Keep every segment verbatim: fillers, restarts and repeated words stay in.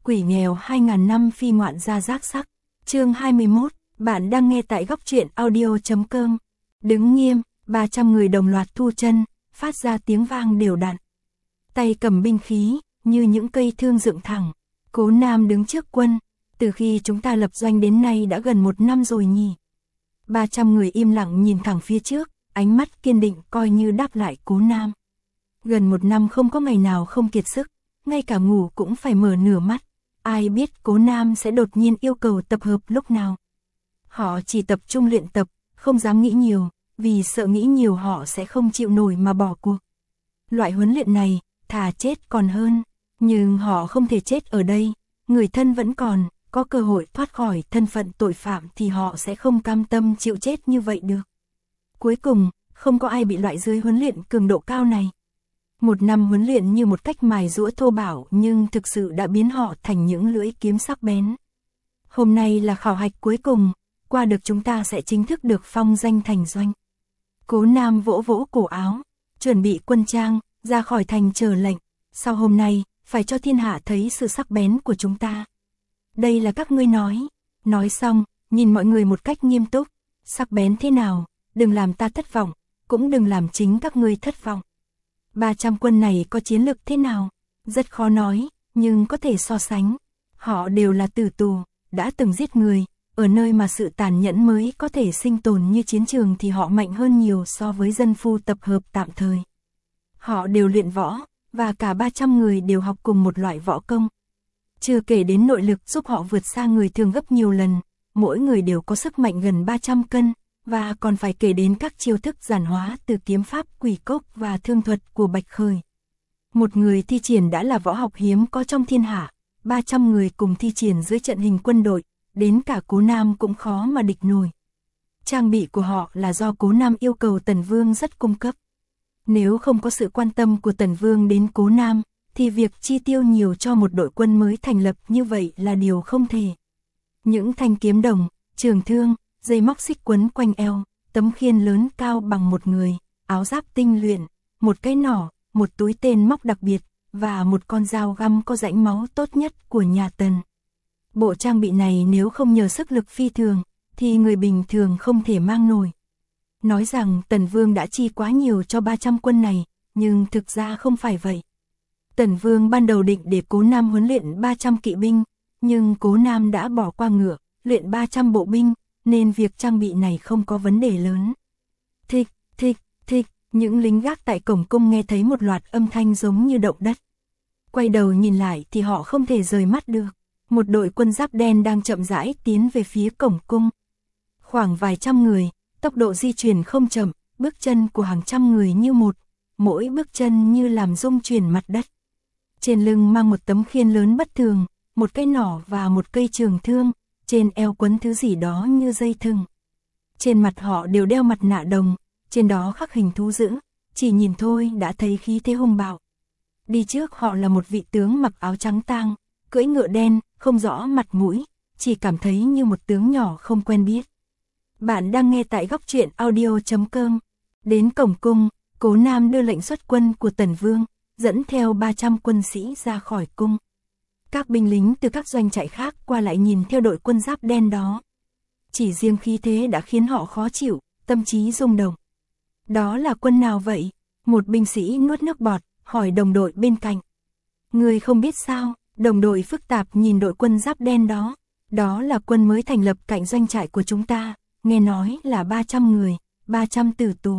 Quỷ nghèo hai nghìn năm phi ngoạn gia giác sắc. Chương hai mươi mốt, bạn đang nghe tại góc truyện audio chấm com. Đứng nghiêm, ba trăm người đồng loạt thu chân, phát ra tiếng vang đều đặn. Tay cầm binh khí, như những cây thương dựng thẳng. Cố Nam đứng trước quân, từ khi chúng ta lập doanh đến nay đã gần một năm rồi nhỉ. ba trăm người im lặng nhìn thẳng phía trước, ánh mắt kiên định coi như đáp lại Cố Nam. Gần một năm không có ngày nào không kiệt sức, ngay cả ngủ cũng phải mở nửa mắt. Ai biết Cố Nam sẽ đột nhiên yêu cầu tập hợp lúc nào. Họ chỉ tập trung luyện tập, không dám nghĩ nhiều, vì sợ nghĩ nhiều họ sẽ không chịu nổi mà bỏ cuộc. Loại huấn luyện này, thà chết còn hơn, nhưng họ không thể chết ở đây, người thân vẫn còn, có cơ hội thoát khỏi thân phận tội phạm thì họ sẽ không cam tâm chịu chết như vậy được. Cuối cùng, không có ai bị loại dưới huấn luyện cường độ cao này. Một năm huấn luyện như một cách mài giũa thô bạo nhưng thực sự đã biến họ thành những lưỡi kiếm sắc bén. Hôm nay là khảo hạch cuối cùng, qua được chúng ta sẽ chính thức được phong danh thành doanh. Cố Nam vỗ vỗ cổ áo, chuẩn bị quân trang, ra khỏi thành chờ lệnh. Sau hôm nay, phải cho thiên hạ thấy sự sắc bén của chúng ta. Đây là các ngươi nói. Nói xong, nhìn mọi người một cách nghiêm túc. Sắc bén thế nào, đừng làm ta thất vọng, cũng đừng làm chính các ngươi thất vọng. ba trăm quân này có chiến lực thế nào? Rất khó nói, nhưng có thể so sánh. Họ đều là tử tù, đã từng giết người, ở nơi mà sự tàn nhẫn mới có thể sinh tồn như chiến trường thì họ mạnh hơn nhiều so với dân phu tập hợp tạm thời. Họ đều luyện võ, và cả ba trăm người đều học cùng một loại võ công. Chưa kể đến nội lực giúp họ vượt xa người thường gấp nhiều lần, mỗi người đều có sức mạnh gần ba trăm cân, và còn phải kể đến các chiêu thức giản hóa từ kiếm pháp quỷ cốc và thương thuật của Bạch Khởi. Một người thi triển đã là võ học hiếm có trong thiên hạ, ba trăm người cùng thi triển dưới trận hình quân đội, đến cả Cố Nam cũng khó mà địch nổi. Trang bị của họ là do Cố Nam yêu cầu Tần Vương rất cung cấp. Nếu không có sự quan tâm của Tần Vương đến Cố Nam, thì việc chi tiêu nhiều cho một đội quân mới thành lập như vậy là điều không thể. Những thanh kiếm đồng, trường thương, dây móc xích quấn quanh eo, tấm khiên lớn cao bằng một người, áo giáp tinh luyện, một cái nỏ, một túi tên móc đặc biệt, và một con dao găm có rãnh máu tốt nhất của nhà Tần. Bộ trang bị này nếu không nhờ sức lực phi thường, thì người bình thường không thể mang nổi. Nói rằng Tần Vương đã chi quá nhiều cho ba trăm quân này, nhưng thực ra không phải vậy. Tần Vương ban đầu định để Cố Nam huấn luyện ba trăm kỵ binh, nhưng Cố Nam đã bỏ qua ngựa, luyện ba trăm bộ binh, nên việc trang bị này không có vấn đề lớn. Thịch, thịch, thịch, những lính gác tại cổng cung nghe thấy một loạt âm thanh giống như động đất. Quay đầu nhìn lại thì họ không thể rời mắt được. Một đội quân giáp đen đang chậm rãi tiến về phía cổng cung. Khoảng vài trăm người, tốc độ di chuyển không chậm, bước chân của hàng trăm người như một, mỗi bước chân như làm rung chuyển mặt đất. Trên lưng mang một tấm khiên lớn bất thường, một cây nỏ và một cây trường thương, trên eo quấn thứ gì đó như dây thừng. Trên mặt họ đều đeo mặt nạ đồng, trên đó khắc hình thú dữ, chỉ nhìn thôi đã thấy khí thế hung bạo. Đi trước họ là một vị tướng mặc áo trắng tang, cưỡi ngựa đen, không rõ mặt mũi, chỉ cảm thấy như một tướng nhỏ không quen biết. Bạn đang nghe tại góc truyện audio chấm com. Đến cổng cung, Cố Nam đưa lệnh xuất quân của Tần Vương, dẫn theo ba trăm quân sĩ ra khỏi cung. Các binh lính từ các doanh trại khác qua lại nhìn theo đội quân giáp đen đó. Chỉ riêng khí thế đã khiến họ khó chịu, tâm trí rung động. Đó là quân nào vậy? Một binh sĩ nuốt nước bọt, hỏi đồng đội bên cạnh. Người không biết sao? Đồng đội phức tạp nhìn đội quân giáp đen đó. Đó là quân mới thành lập cạnh doanh trại của chúng ta, nghe nói là ba trăm người, ba trăm tử tù.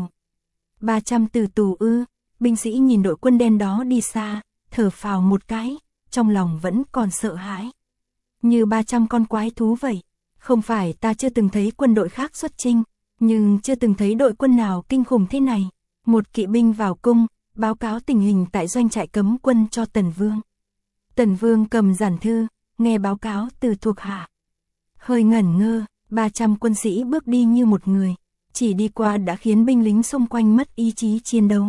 ba trăm tử tù ư? Binh sĩ nhìn đội quân đen đó đi xa, thở phào một cái, trong lòng vẫn còn sợ hãi. Như ba trăm con quái thú vậy. Không phải ta chưa từng thấy quân đội khác xuất chinh, nhưng chưa từng thấy đội quân nào kinh khủng thế này. Một kỵ binh vào cung, báo cáo tình hình tại doanh trại cấm quân cho Tần Vương. Tần Vương cầm giản thư, nghe báo cáo từ thuộc hạ. Hơi ngẩn ngơ, ba trăm quân sĩ bước đi như một người, chỉ đi qua đã khiến binh lính xung quanh mất ý chí chiến đấu.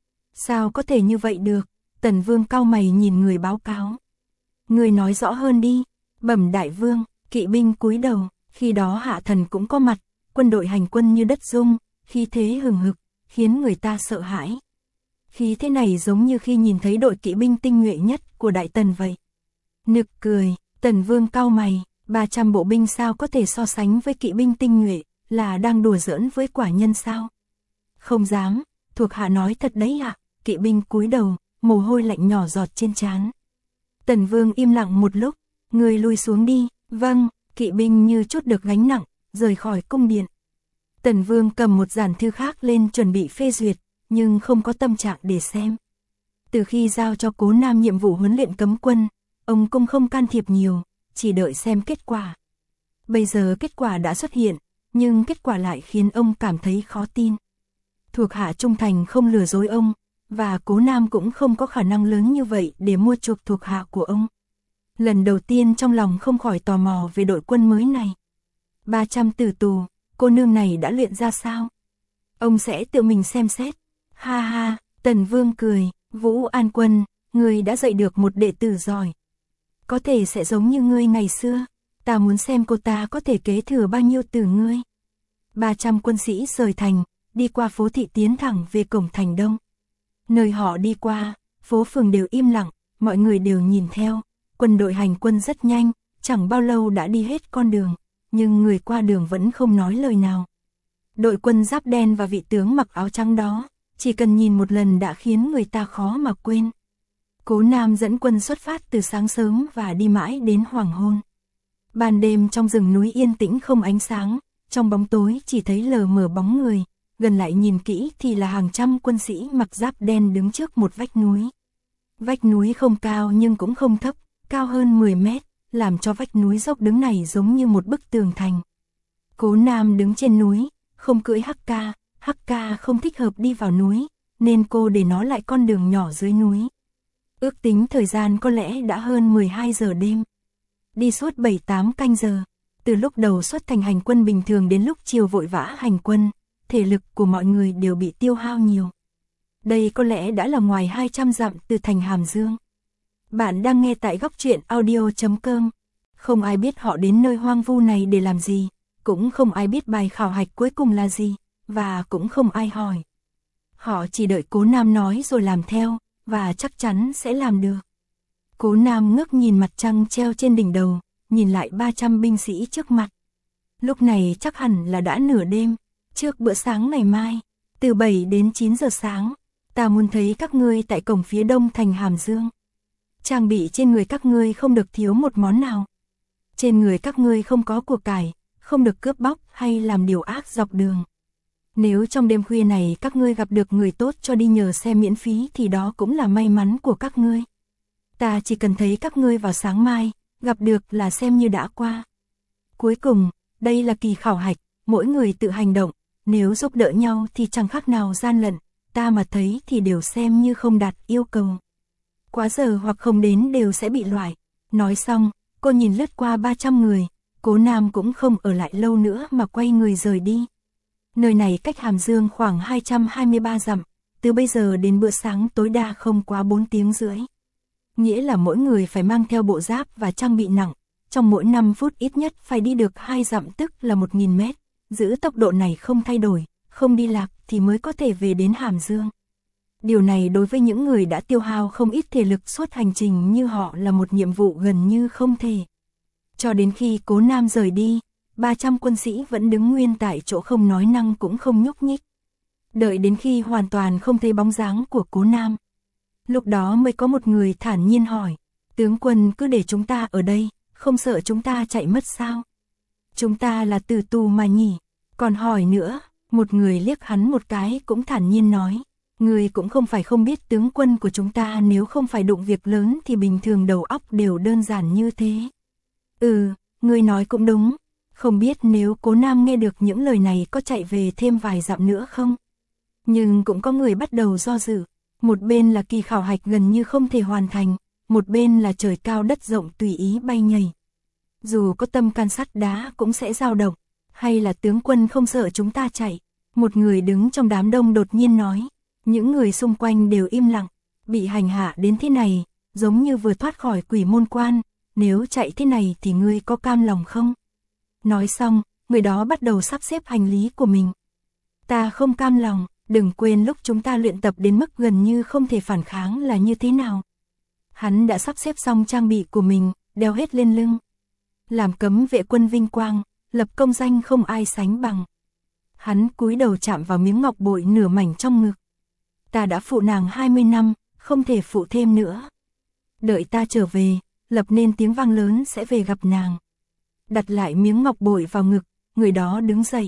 Sao có thể như vậy được? Tần Vương cau mày nhìn người báo cáo. Người nói rõ hơn đi. Bẩm đại vương, kỵ binh cúi đầu, khi đó hạ thần cũng có mặt, quân đội hành quân như đất rung, khí thế hừng hực, khiến người ta sợ hãi. Khí thế này giống như khi nhìn thấy đội kỵ binh tinh nhuệ nhất của Đại Tần vậy. Nực cười, Tần Vương cau mày, ba trăm bộ binh sao có thể so sánh với kỵ binh tinh nhuệ, là đang đùa giỡn với quả nhân sao? Không dám, thuộc hạ nói thật đấy ạ. Kỵ binh cúi đầu, mồ hôi lạnh nhỏ giọt trên trán. Tần Vương im lặng một lúc, người lui xuống đi. Vâng, kỵ binh như chút được gánh nặng, rời khỏi cung điện. Tần Vương cầm một dàn thư khác lên chuẩn bị phê duyệt, nhưng không có tâm trạng để xem. Từ khi giao cho Cố Nam nhiệm vụ huấn luyện cấm quân, ông cũng không can thiệp nhiều, chỉ đợi xem kết quả. Bây giờ kết quả đã xuất hiện, nhưng kết quả lại khiến ông cảm thấy khó tin. Thuộc hạ trung thành không lừa dối ông, và Cố Nam cũng không có khả năng lớn như vậy để mua chuộc thuộc hạ của ông. Lần đầu tiên trong lòng không khỏi tò mò về đội quân mới này. ba trăm tử tù, cô nương này đã luyện ra sao? Ông sẽ tự mình xem xét. Ha ha, Tần Vương cười, Vũ An Quân, ngươi đã dạy được một đệ tử giỏi. Có thể sẽ giống như ngươi ngày xưa, ta muốn xem cô ta có thể kế thừa bao nhiêu từ ngươi. ba trăm quân sĩ rời thành, đi qua phố thị tiến thẳng về cổng thành đông. Nơi họ đi qua, phố phường đều im lặng, mọi người đều nhìn theo. Quân đội hành quân rất nhanh, chẳng bao lâu đã đi hết con đường, nhưng người qua đường vẫn không nói lời nào. Đội quân giáp đen và vị tướng mặc áo trắng đó, chỉ cần nhìn một lần đã khiến người ta khó mà quên. Cố Nam dẫn quân xuất phát từ sáng sớm và đi mãi đến hoàng hôn. Ban đêm trong rừng núi yên tĩnh không ánh sáng, trong bóng tối chỉ thấy lờ mờ bóng người, gần lại nhìn kỹ thì là hàng trăm quân sĩ mặc giáp đen đứng trước một vách núi. Vách núi không cao nhưng cũng không thấp, cao hơn mười mét, làm cho vách núi dốc đứng này giống như một bức tường thành. Cố Nam đứng trên núi, không cưỡi hắc ca, hắc ca không thích hợp đi vào núi, nên cô để nó lại con đường nhỏ dưới núi. Ước tính thời gian có lẽ đã hơn mười hai giờ đêm. Đi suốt bảy tám canh giờ, từ lúc đầu xuất thành hành quân bình thường đến lúc chiều vội vã hành quân, thể lực của mọi người đều bị tiêu hao nhiều. Đây có lẽ đã là ngoài hai trăm dặm từ thành Hàm Dương. Bạn đang nghe tại góc truyện audio chấm com. Không ai biết họ đến nơi hoang vu này để làm gì, cũng không ai biết bài khảo hạch cuối cùng là gì, và cũng không ai hỏi. Họ chỉ đợi Cố Nam nói rồi làm theo, và chắc chắn sẽ làm được. Cố Nam ngước nhìn mặt trăng treo trên đỉnh đầu, nhìn lại ba trăm binh sĩ trước mặt. Lúc này chắc hẳn là đã nửa đêm, trước bữa sáng ngày mai, từ bảy đến chín giờ sáng, ta muốn thấy các ngươi tại cổng phía đông thành Hàm Dương. Trang bị trên người các ngươi không được thiếu một món nào. Trên người các ngươi không có của cải, không được cướp bóc hay làm điều ác dọc đường. Nếu trong đêm khuya này các ngươi gặp được người tốt cho đi nhờ xe miễn phí thì đó cũng là may mắn của các ngươi. Ta chỉ cần thấy các ngươi vào sáng mai, gặp được là xem như đã qua. Cuối cùng, đây là kỳ khảo hạch, mỗi người tự hành động, nếu giúp đỡ nhau thì chẳng khác nào gian lận, ta mà thấy thì đều xem như không đạt yêu cầu. Quá giờ hoặc không đến đều sẽ bị loại. Nói xong, cô nhìn lướt qua ba trăm người, Cố Nam cũng không ở lại lâu nữa mà quay người rời đi. Nơi này cách Hàm Dương khoảng hai trăm hai mươi ba dặm, từ bây giờ đến bữa sáng tối đa không quá bốn tiếng rưỡi. Nghĩa là mỗi người phải mang theo bộ giáp và trang bị nặng, trong mỗi năm phút ít nhất phải đi được hai dặm tức là một nghìn mét, giữ tốc độ này không thay đổi, không đi lạc thì mới có thể về đến Hàm Dương. Điều này đối với những người đã tiêu hao không ít thể lực suốt hành trình như họ là một nhiệm vụ gần như không thể. Cho đến khi Cố Nam rời đi, ba trăm quân sĩ vẫn đứng nguyên tại chỗ không nói năng cũng không nhúc nhích. Đợi đến khi hoàn toàn không thấy bóng dáng của Cố Nam. Lúc đó mới có một người thản nhiên hỏi, tướng quân cứ để chúng ta ở đây, không sợ chúng ta chạy mất sao? Chúng ta là tử tù mà nhỉ? Còn hỏi nữa, một người liếc hắn một cái cũng thản nhiên nói, người cũng không phải không biết tướng quân của chúng ta nếu không phải đụng việc lớn thì bình thường đầu óc đều đơn giản như thế. Ừ, người nói cũng đúng, không biết nếu Cố Nam nghe được những lời này có chạy về thêm vài dặm nữa không? Nhưng cũng có người bắt đầu do dự, một bên là kỳ khảo hạch gần như không thể hoàn thành, một bên là trời cao đất rộng tùy ý bay nhảy. Dù có tâm can sắt đá cũng sẽ dao động, hay là tướng quân không sợ chúng ta chạy? Một người đứng trong đám đông đột nhiên nói, những người xung quanh đều im lặng, bị hành hạ đến thế này, giống như vừa thoát khỏi quỷ môn quan, nếu chạy thế này thì ngươi có cam lòng không? Nói xong, người đó bắt đầu sắp xếp hành lý của mình. Ta không cam lòng, đừng quên lúc chúng ta luyện tập đến mức gần như không thể phản kháng là như thế nào. Hắn đã sắp xếp xong trang bị của mình, đeo hết lên lưng. Làm cấm vệ quân vinh quang, lập công danh không ai sánh bằng. Hắn cúi đầu chạm vào miếng ngọc bội nửa mảnh trong ngực. Ta đã phụ nàng hai mươi năm, không thể phụ thêm nữa. Đợi ta trở về, lập nên tiếng vang lớn sẽ về gặp nàng. Đặt lại miếng ngọc bội vào ngực, người đó đứng dậy.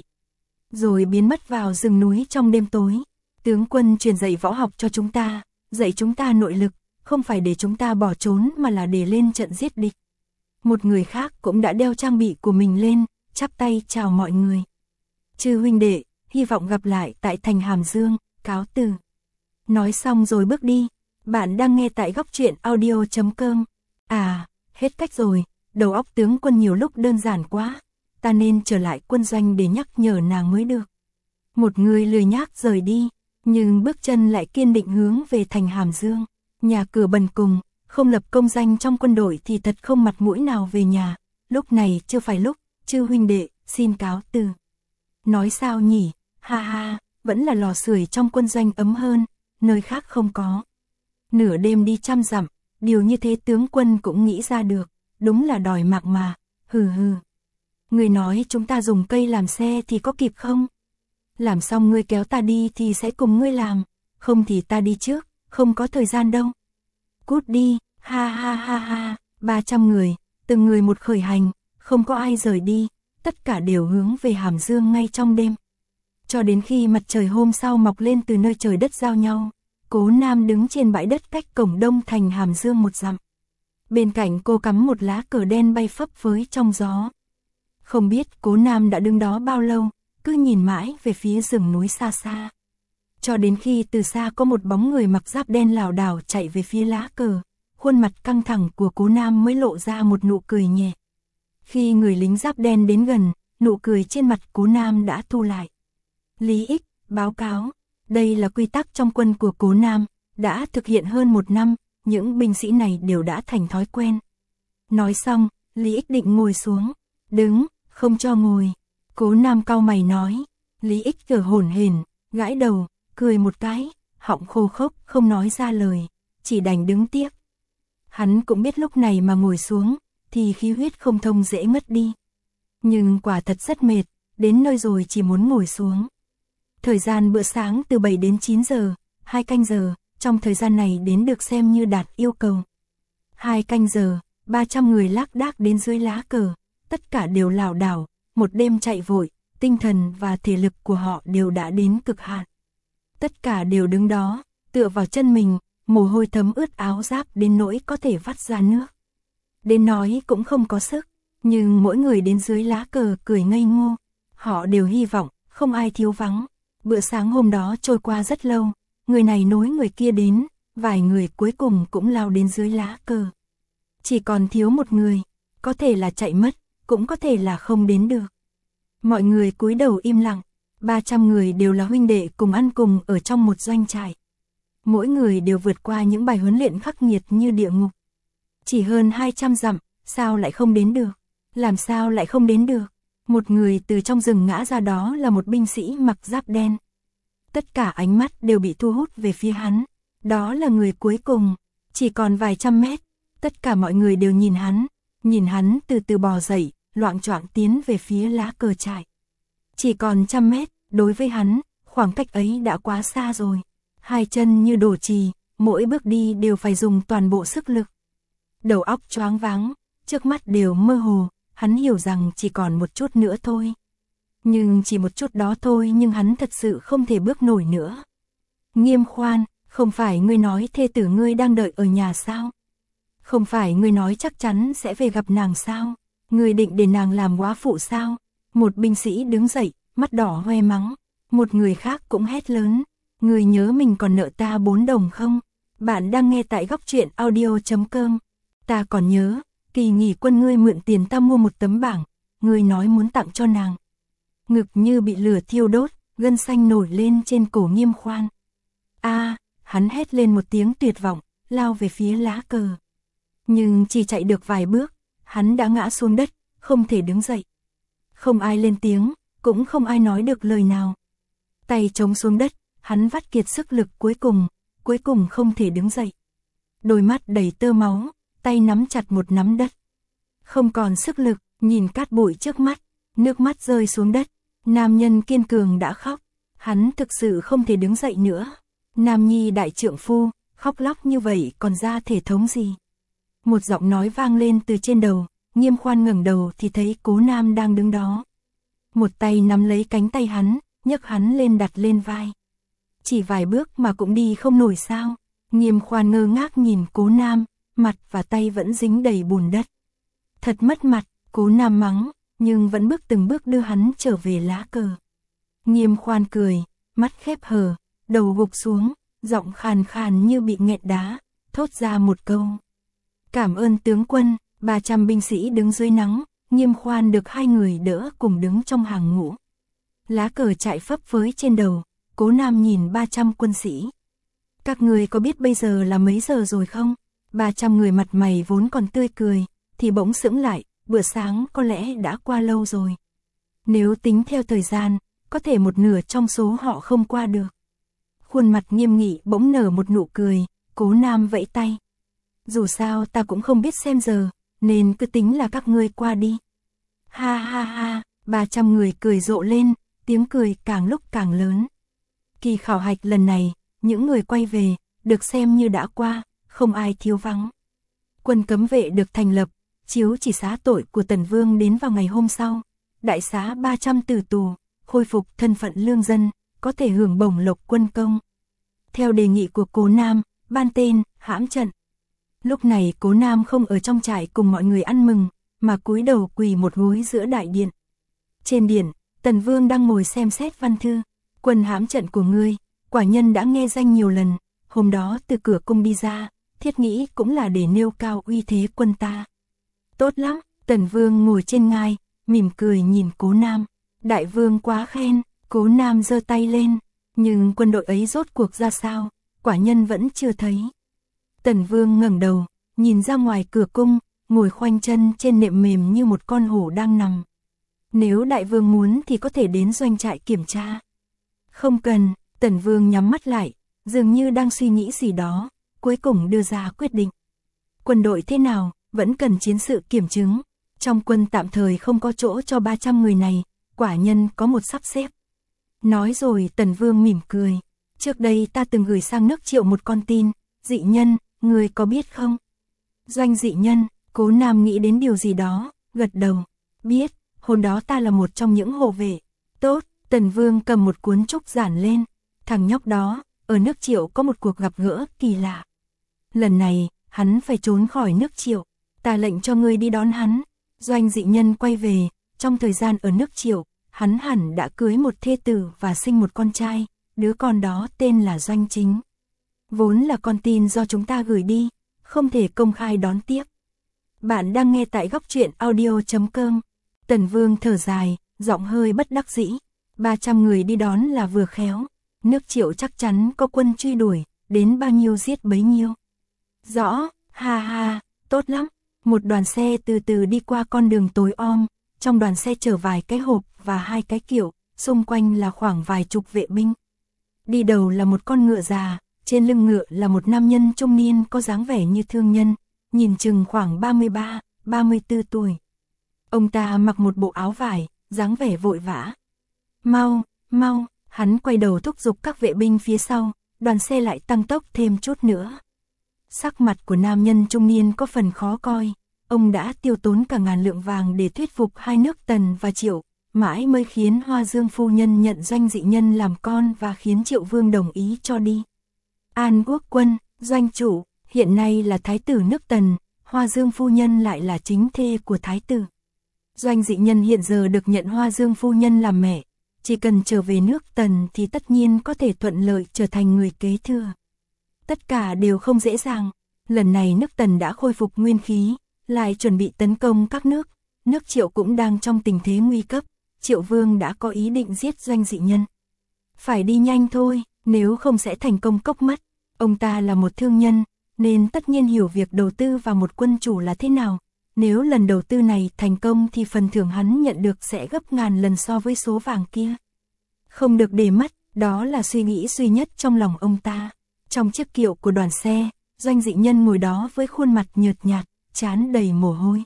Rồi biến mất vào rừng núi trong đêm tối. Tướng quân truyền dạy võ học cho chúng ta, dạy chúng ta nội lực, không phải để chúng ta bỏ trốn mà là để lên trận giết địch. Một người khác cũng đã đeo trang bị của mình lên, chắp tay chào mọi người. Chư huynh đệ, hy vọng gặp lại tại thành Hàm Dương, cáo từ. Nói xong rồi bước đi. Bạn đang nghe tại góc truyện audio chấm com. À, hết cách rồi, đầu óc tướng quân nhiều lúc đơn giản quá. Ta nên trở lại quân doanh để nhắc nhở nàng mới được. Một người lười nhác rời đi, nhưng bước chân lại kiên định hướng về thành Hàm Dương. Nhà cửa bần cùng, không lập công danh trong quân đội thì thật không mặt mũi nào về nhà. Lúc này chưa phải lúc, chư huynh đệ, xin cáo từ. Nói sao nhỉ, ha ha, vẫn là lò sưởi trong quân doanh ấm hơn, nơi khác không có. Nửa đêm đi trăm dặm, điều như thế tướng quân cũng nghĩ ra được, đúng là đòi mạng mà, hừ hừ. Người nói chúng ta dùng cây làm xe thì có kịp không? Làm xong ngươi kéo ta đi thì sẽ cùng ngươi làm, không thì ta đi trước, không có thời gian đâu. Cút đi, ha ha ha ha, ba trăm người, từng người một khởi hành, không có ai rời đi, tất cả đều hướng về Hàm Dương ngay trong đêm. Cho đến khi mặt trời hôm sau mọc lên từ nơi trời đất giao nhau, Cố Nam đứng trên bãi đất cách cổng đông thành Hàm Dương một dặm. Bên cạnh cô cắm một lá cờ đen bay phấp phới trong gió. Không biết Cố Nam đã đứng đó bao lâu, cứ nhìn mãi về phía rừng núi xa xa. Cho đến khi từ xa có một bóng người mặc giáp đen lảo đảo chạy về phía lá cờ, khuôn mặt căng thẳng của Cố Nam mới lộ ra một nụ cười nhẹ. Khi người lính giáp đen đến gần, nụ cười trên mặt Cố Nam đã thu lại. Lý Ích, báo cáo, đây là quy tắc trong quân của Cố Nam, đã thực hiện hơn một năm, những binh sĩ này đều đã thành thói quen. Nói xong, Lý Ích định ngồi xuống, đứng, không cho ngồi. Cố Nam cau mày nói, Lý Ích thở hổn hển, gãi đầu, cười một cái, họng khô khốc không nói ra lời, chỉ đành đứng tiếp. Hắn cũng biết lúc này mà ngồi xuống, thì khí huyết không thông dễ ngất đi. Nhưng quả thật rất mệt, đến nơi rồi chỉ muốn ngồi xuống. Thời gian bữa sáng từ bảy đến chín giờ, hai canh giờ, trong thời gian này đến được xem như đạt yêu cầu. Hai canh giờ, ba trăm người lác đác đến dưới lá cờ, tất cả đều lảo đảo, một đêm chạy vội, tinh thần và thể lực của họ đều đã đến cực hạn. Tất cả đều đứng đó, tựa vào chân mình, mồ hôi thấm ướt áo giáp đến nỗi có thể vắt ra nước. Đến nói cũng không có sức, nhưng mỗi người đến dưới lá cờ cười ngây ngô. Họ đều hy vọng, không ai thiếu vắng. Bữa sáng hôm đó trôi qua rất lâu, người này nối người kia đến, vài người cuối cùng cũng lao đến dưới lá cờ. Chỉ còn thiếu một người, có thể là chạy mất, cũng có thể là không đến được. Mọi người cúi đầu im lặng, ba trăm người đều là huynh đệ cùng ăn cùng ở trong một doanh trại. Mỗi người đều vượt qua những bài huấn luyện khắc nghiệt như địa ngục. Chỉ hơn hai trăm dặm, sao lại không đến được? Làm sao lại không đến được? Một người từ trong rừng ngã ra, đó là một binh sĩ mặc giáp đen. Tất cả ánh mắt đều bị thu hút về phía hắn. Đó là người cuối cùng, chỉ còn vài trăm mét. Tất cả mọi người đều nhìn hắn, nhìn hắn từ từ bò dậy, loạng choạng tiến về phía lá cờ trại. Chỉ còn trăm mét, đối với hắn, khoảng cách ấy đã quá xa rồi. Hai chân như đổ chì, mỗi bước đi đều phải dùng toàn bộ sức lực. Đầu óc choáng váng, trước mắt đều mơ hồ, hắn hiểu rằng chỉ còn một chút nữa thôi. Nhưng chỉ một chút đó thôi, nhưng hắn thật sự không thể bước nổi nữa. Nghiêm Khoan, không phải ngươi nói thê tử ngươi đang đợi ở nhà sao? Không phải ngươi nói chắc chắn sẽ về gặp nàng sao? Ngươi định để nàng làm góa phụ sao? Một binh sĩ đứng dậy, mắt đỏ hoe mắng. Một người khác cũng hét lớn, ngươi nhớ mình còn nợ ta bốn đồng không? Bạn đang nghe tại góc truyện audio chấm com. Ta còn nhớ, kỳ nghỉ quân ngươi mượn tiền ta mua một tấm bảng, ngươi nói muốn tặng cho nàng. Ngực như bị lửa thiêu đốt, gân xanh nổi lên trên cổ Nghiêm Khoan. A, hắn hét lên một tiếng tuyệt vọng, lao về phía lá cờ. Nhưng chỉ chạy được vài bước, hắn đã ngã xuống đất, không thể đứng dậy. Không ai lên tiếng, cũng không ai nói được lời nào. Tay chống xuống đất, hắn vắt kiệt sức lực cuối cùng, cuối cùng không thể đứng dậy. đôi mắt đầy tơ máu, tay nắm chặt một nắm đất. Không còn sức lực, nhìn cát bụi trước mắt, nước mắt rơi xuống đất. Nam nhân kiên cường đã khóc, hắn thực sự không thể đứng dậy nữa. Nam nhi đại trượng phu, khóc lóc như vậy còn ra thể thống gì? Một giọng nói vang lên từ trên đầu, Nghiêm Khoan ngẩng đầu thì thấy Cố Nam đang đứng đó. Một tay nắm lấy cánh tay hắn, nhấc hắn lên đặt lên vai. Chỉ vài bước mà cũng đi không nổi sao? Nghiêm Khoan ngơ ngác nhìn Cố Nam, mặt và tay vẫn dính đầy bùn đất. Thật mất mặt, Cố Nam mắng, nhưng vẫn bước từng bước đưa hắn trở về lá cờ. Nghiêm Khoan cười, mắt khép hờ, đầu gục xuống, giọng khàn khàn như bị nghẹt đá, thốt ra một câu. Cảm ơn tướng quân. ba trăm binh sĩ đứng dưới nắng, Nghiêm Khoan được hai người đỡ cùng đứng trong hàng ngũ. Lá cờ chạy phấp phới trên đầu, Cố Nam nhìn ba trăm quân sĩ. Các người có biết bây giờ là mấy giờ rồi không? ba trăm người mặt mày vốn còn tươi cười, thì bỗng sững lại, bữa sáng có lẽ đã qua lâu rồi. Nếu tính theo thời gian, có thể một nửa trong số họ không qua được. Khuôn mặt nghiêm nghị bỗng nở một nụ cười, Cố Nam vẫy tay. Dù sao ta cũng không biết xem giờ, nên cứ tính là các ngươi qua đi. Ha ha ha, ba trăm người cười rộ lên, tiếng cười càng lúc càng lớn. Kỳ khảo hạch lần này, những người quay về, được xem như đã qua, không ai thiếu vắng. Quân cấm vệ được thành lập, chiếu chỉ xá tội của Tần Vương đến vào ngày hôm sau. Đại xá ba trăm tử tù, khôi phục thân phận lương dân, có thể hưởng bổng lộc quân công. Theo đề nghị của Cố Nam, ban tên, hãm trận. Lúc này Cố Nam không ở trong trại cùng mọi người ăn mừng, mà cúi đầu quỳ một gối giữa đại điện. Trên điện, Tần Vương đang ngồi xem xét văn thư. Quân hãm trận của ngươi, quả nhân đã nghe danh nhiều lần, hôm đó từ cửa cung đi ra, thiết nghĩ cũng là để nêu cao uy thế quân ta. Tốt lắm, Tần Vương ngồi trên ngai, mỉm cười nhìn Cố Nam. Đại vương quá khen, Cố Nam giơ tay lên, nhưng quân đội ấy rốt cuộc ra sao, quả nhân vẫn chưa thấy. Tần Vương ngẩng đầu, nhìn ra ngoài cửa cung, ngồi khoanh chân trên nệm mềm như một con hổ đang nằm. Nếu đại vương muốn thì có thể đến doanh trại kiểm tra. Không cần, Tần Vương nhắm mắt lại, dường như đang suy nghĩ gì đó, cuối cùng đưa ra quyết định. Quân đội thế nào, vẫn cần chiến sự kiểm chứng. Trong quân tạm thời không có chỗ cho ba trăm người này, quả nhân có một sắp xếp. Nói rồi Tần Vương mỉm cười. Trước đây ta từng gửi sang nước Triệu một con tin, dị nhân, người có biết không? Doanh dị nhân, Cố Nam nghĩ đến điều gì đó, gật đầu. Biết, hôm đó ta là một trong những hộ vệ. Tốt, Tần Vương cầm một cuốn trúc giản lên. Thằng nhóc đó, ở nước Triệu có một cuộc gặp gỡ kỳ lạ. Lần này, hắn phải trốn khỏi nước Triệu. Ta lệnh cho ngươi đi đón hắn. Doanh dị nhân quay về, trong thời gian ở nước Triệu, hắn hẳn đã cưới một thê tử và sinh một con trai, đứa con đó tên là Doanh Chính. Vốn là con tin do chúng ta gửi đi, không thể công khai đón tiếp. Bạn đang nghe tại góc truyện audio chấm com. Tần Vương thở dài, giọng hơi bất đắc dĩ. ba trăm người đi đón là vừa khéo. Nước Triệu chắc chắn có quân truy đuổi, đến bao nhiêu giết bấy nhiêu. Rõ, ha ha, tốt lắm. Một đoàn xe từ từ đi qua con đường tối om, trong đoàn xe chở vài cái hộp và hai cái kiệu, xung quanh là khoảng vài chục vệ binh. Đi đầu là một con ngựa già, trên lưng ngựa là một nam nhân trung niên có dáng vẻ như thương nhân, nhìn chừng khoảng ba mươi ba, ba mươi tư tuổi. Ông ta mặc một bộ áo vải, dáng vẻ vội vã. Mau, mau, hắn quay đầu thúc giục các vệ binh phía sau, đoàn xe lại tăng tốc thêm chút nữa. Sắc mặt của nam nhân trung niên có phần khó coi, ông đã tiêu tốn cả ngàn lượng vàng để thuyết phục hai nước Tần và Triệu, mãi mới khiến Hoa Dương phu nhân nhận Doanh dị nhân làm con và khiến Triệu Vương đồng ý cho đi. An Quốc quân, Doanh chủ, hiện nay là thái tử nước Tần, Hoa Dương phu nhân lại là chính thê của thái tử. Doanh dị nhân hiện giờ được nhận Hoa Dương phu nhân làm mẹ, chỉ cần trở về nước Tần thì tất nhiên có thể thuận lợi trở thành người kế thừa. Tất cả đều không dễ dàng, lần này nước Tần đã khôi phục nguyên khí, lại chuẩn bị tấn công các nước, nước Triệu cũng đang trong tình thế nguy cấp, Triệu Vương đã có ý định giết Doanh dị nhân. Phải đi nhanh thôi, nếu không sẽ thành công cốc mất. Ông ta là một thương nhân, nên tất nhiên hiểu việc đầu tư vào một quân chủ là thế nào. Nếu lần đầu tư này thành công thì phần thưởng hắn nhận được sẽ gấp ngàn lần so với số vàng kia. Không được để mất, đó là suy nghĩ duy nhất trong lòng ông ta. Trong chiếc kiệu của đoàn xe, Doanh Dị Nhân ngồi đó với khuôn mặt nhợt nhạt, trán đầy mồ hôi.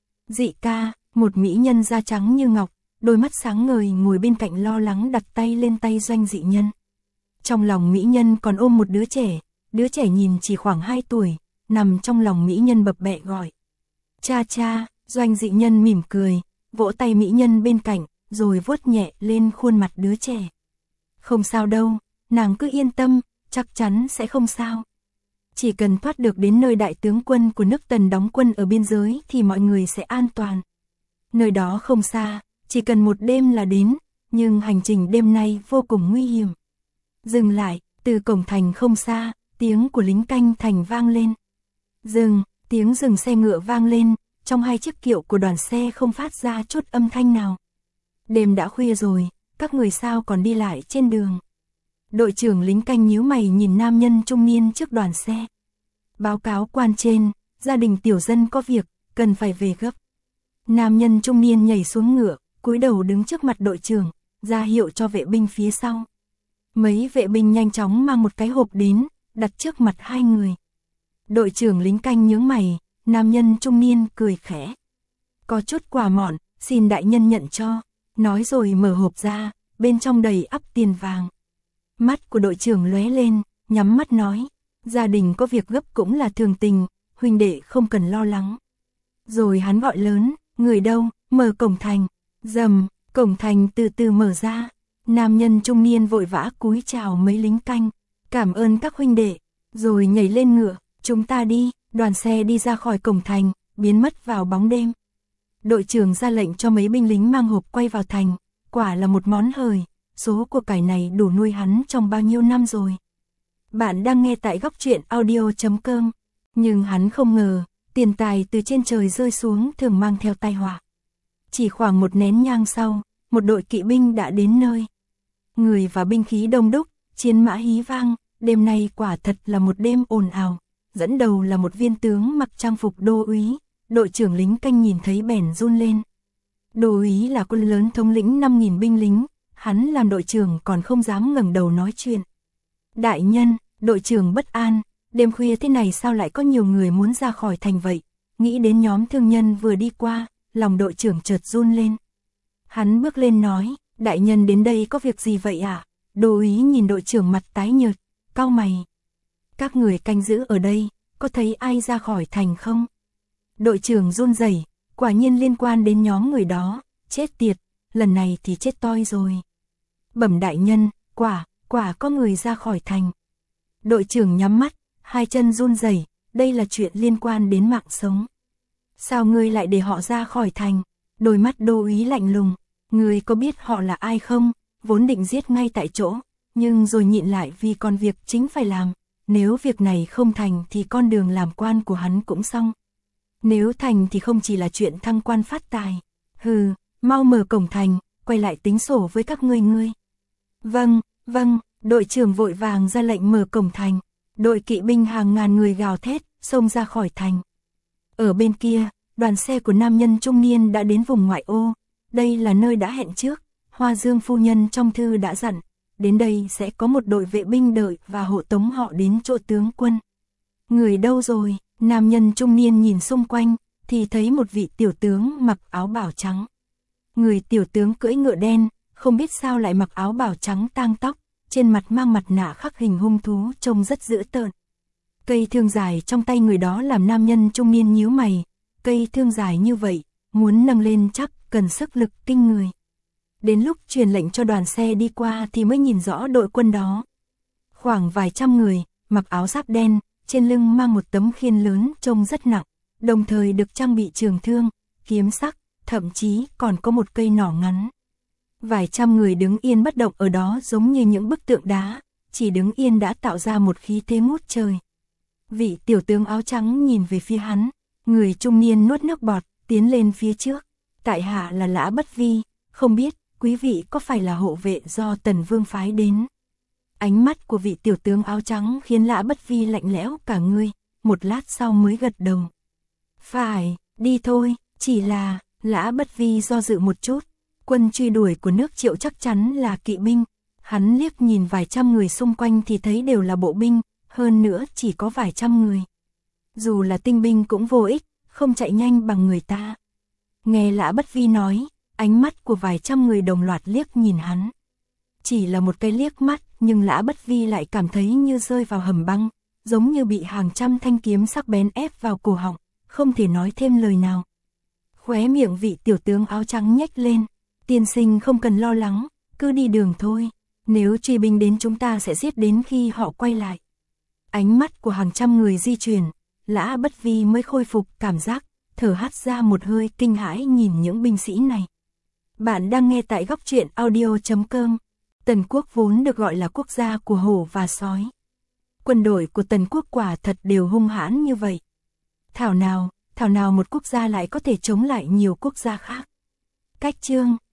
Dị ca, một mỹ nhân da trắng như ngọc, đôi mắt sáng ngời ngồi bên cạnh lo lắng đặt tay lên tay Doanh Dị Nhân. Trong lòng mỹ nhân còn ôm một đứa trẻ, đứa trẻ nhìn chỉ khoảng hai tuổi, nằm trong lòng mỹ nhân bập bẹ gọi. Cha cha, Doanh Dị Nhân mỉm cười, vỗ tay mỹ nhân bên cạnh, rồi vuốt nhẹ lên khuôn mặt đứa trẻ. Không sao đâu, nàng cứ yên tâm, chắc chắn sẽ không sao. Chỉ cần thoát được đến nơi đại tướng quân của nước Tần đóng quân ở biên giới thì mọi người sẽ an toàn. Nơi đó không xa, chỉ cần một đêm là đến, nhưng hành trình đêm nay vô cùng nguy hiểm. Dừng lại, từ cổng thành không xa, tiếng của lính canh thành vang lên. Dừng, tiếng dừng xe ngựa vang lên, trong hai chiếc kiệu của đoàn xe không phát ra chút âm thanh nào. Đêm đã khuya rồi, các người sao còn đi lại trên đường. Đội trưởng lính canh nhíu mày nhìn nam nhân trung niên trước đoàn xe. Báo cáo quan trên, gia đình tiểu dân có việc, cần phải về gấp. Nam nhân trung niên nhảy xuống ngựa, cúi đầu đứng trước mặt đội trưởng, ra hiệu cho vệ binh phía sau. Mấy vệ binh nhanh chóng mang một cái hộp đến, đặt trước mặt hai người. Đội trưởng lính canh nhướng mày, nam nhân trung niên cười khẽ. Có chút quà mọn, xin đại nhân nhận cho, nói rồi mở hộp ra, bên trong đầy ắp tiền vàng. Mắt của đội trưởng lóe lên, nhắm mắt nói, gia đình có việc gấp cũng là thường tình, huynh đệ không cần lo lắng. Rồi hắn gọi lớn, người đâu, mở cổng thành. Rầm, cổng thành từ từ mở ra. Nam nhân trung niên vội vã cúi chào mấy lính canh, cảm ơn các huynh đệ, rồi nhảy lên ngựa, chúng ta đi. Đoàn xe đi ra khỏi cổng thành, biến mất vào bóng đêm. Đội trưởng ra lệnh cho mấy binh lính mang hộp quay vào thành, quả là một món hời, số của cải này đủ nuôi hắn trong bao nhiêu năm rồi. Bạn đang nghe tại góc truyện audio chấm com, nhưng hắn không ngờ, tiền tài từ trên trời rơi xuống thường mang theo tai họa. Chỉ khoảng một nén nhang sau, một đội kỵ binh đã đến nơi. Người và binh khí đông đúc, chiến mã hí vang, đêm nay quả thật là một đêm ồn ào. Dẫn đầu là một viên tướng mặc trang phục đô úy, đội trưởng lính canh nhìn thấy bèn run lên. Đô úy là quân lớn thống lĩnh năm nghìn binh lính, hắn làm đội trưởng còn không dám ngẩng đầu nói chuyện. Đại nhân, đội trưởng bất an, đêm khuya thế này sao lại có nhiều người muốn ra khỏi thành vậy? Nghĩ đến nhóm thương nhân vừa đi qua, lòng đội trưởng chợt run lên. Hắn bước lên nói, đại nhân đến đây có việc gì vậy ạ? À? Đô úy nhìn đội trưởng mặt tái nhợt, cau mày. Các người canh giữ ở đây, có thấy ai ra khỏi thành không? Đội trưởng run rẩy, quả nhiên liên quan đến nhóm người đó, chết tiệt, lần này thì chết toi rồi. Bẩm đại nhân, quả, quả có người ra khỏi thành. Đội trưởng nhắm mắt, hai chân run rẩy, đây là chuyện liên quan đến mạng sống. Sao ngươi lại để họ ra khỏi thành? Đôi mắt đô úy lạnh lùng, ngươi có biết họ là ai không? Vốn định giết ngay tại chỗ, nhưng rồi nhịn lại vì còn việc chính phải làm. Nếu việc này không thành thì con đường làm quan của hắn cũng xong. Nếu thành thì không chỉ là chuyện thăng quan phát tài. Hừ, mau mở cổng thành, quay lại tính sổ với các ngươi ngươi. Vâng, vâng, đội trưởng vội vàng ra lệnh mở cổng thành. Đội kỵ binh hàng ngàn người gào thét, xông ra khỏi thành. Ở bên kia, đoàn xe của nam nhân trung niên đã đến vùng ngoại ô. Đây là nơi đã hẹn trước, Hoa Dương phu nhân trong thư đã dặn. Đến đây sẽ có một đội vệ binh đợi và hộ tống họ đến chỗ tướng quân. Người đâu rồi? Nam nhân trung niên nhìn xung quanh, thì thấy một vị tiểu tướng mặc áo bào trắng. Người tiểu tướng cưỡi ngựa đen, không biết sao lại mặc áo bào trắng tang tóc, trên mặt mang mặt nạ khắc hình hung thú trông rất dữ tợn. Cây thương dài trong tay người đó làm nam nhân trung niên nhíu mày, cây thương dài như vậy, muốn nâng lên chắc cần sức lực kinh người. Đến lúc truyền lệnh cho đoàn xe đi qua thì mới nhìn rõ đội quân đó. Khoảng vài trăm người, mặc áo giáp đen, trên lưng mang một tấm khiên lớn trông rất nặng, đồng thời được trang bị trường thương, kiếm sắc, thậm chí còn có một cây nỏ ngắn. Vài trăm người đứng yên bất động ở đó giống như những bức tượng đá, chỉ đứng yên đã tạo ra một khí thế ngút trời. Vị tiểu tướng áo trắng nhìn về phía hắn, người trung niên nuốt nước bọt, tiến lên phía trước. Tại hạ là Lã Bất Vi, không biết quý vị có phải là hộ vệ do Tần Vương phái đến? Ánh mắt của vị tiểu tướng áo trắng khiến Lã Bất Vi lạnh lẽo cả người, một lát sau mới gật đầu. Phải, đi thôi, chỉ là, Lã Bất Vi do dự một chút, quân truy đuổi của nước Triệu chắc chắn là kỵ binh. Hắn liếc nhìn vài trăm người xung quanh thì thấy đều là bộ binh, hơn nữa chỉ có vài trăm người. Dù là tinh binh cũng vô ích, không chạy nhanh bằng người ta. Nghe Lã Bất Vi nói, ánh mắt của vài trăm người đồng loạt liếc nhìn hắn. Chỉ là một cái liếc mắt, nhưng Lã Bất Vi lại cảm thấy như rơi vào hầm băng, giống như bị hàng trăm thanh kiếm sắc bén ép vào cổ họng, không thể nói thêm lời nào. Khóe miệng vị tiểu tướng áo trắng nhếch lên, tiên sinh không cần lo lắng, cứ đi đường thôi, nếu truy binh đến chúng ta sẽ giết đến khi họ quay lại. Ánh mắt của hàng trăm người di chuyển, Lã Bất Vi mới khôi phục cảm giác, thở hắt ra một hơi kinh hãi nhìn những binh sĩ này. Bạn đang nghe tại góc truyện audio chấm com. Tần quốc vốn được gọi là quốc gia của hổ và sói. Quân đội của Tần quốc quả thật đều hung hãn như vậy. Thảo nào, thảo nào một quốc gia lại có thể chống lại nhiều quốc gia khác. Cách chương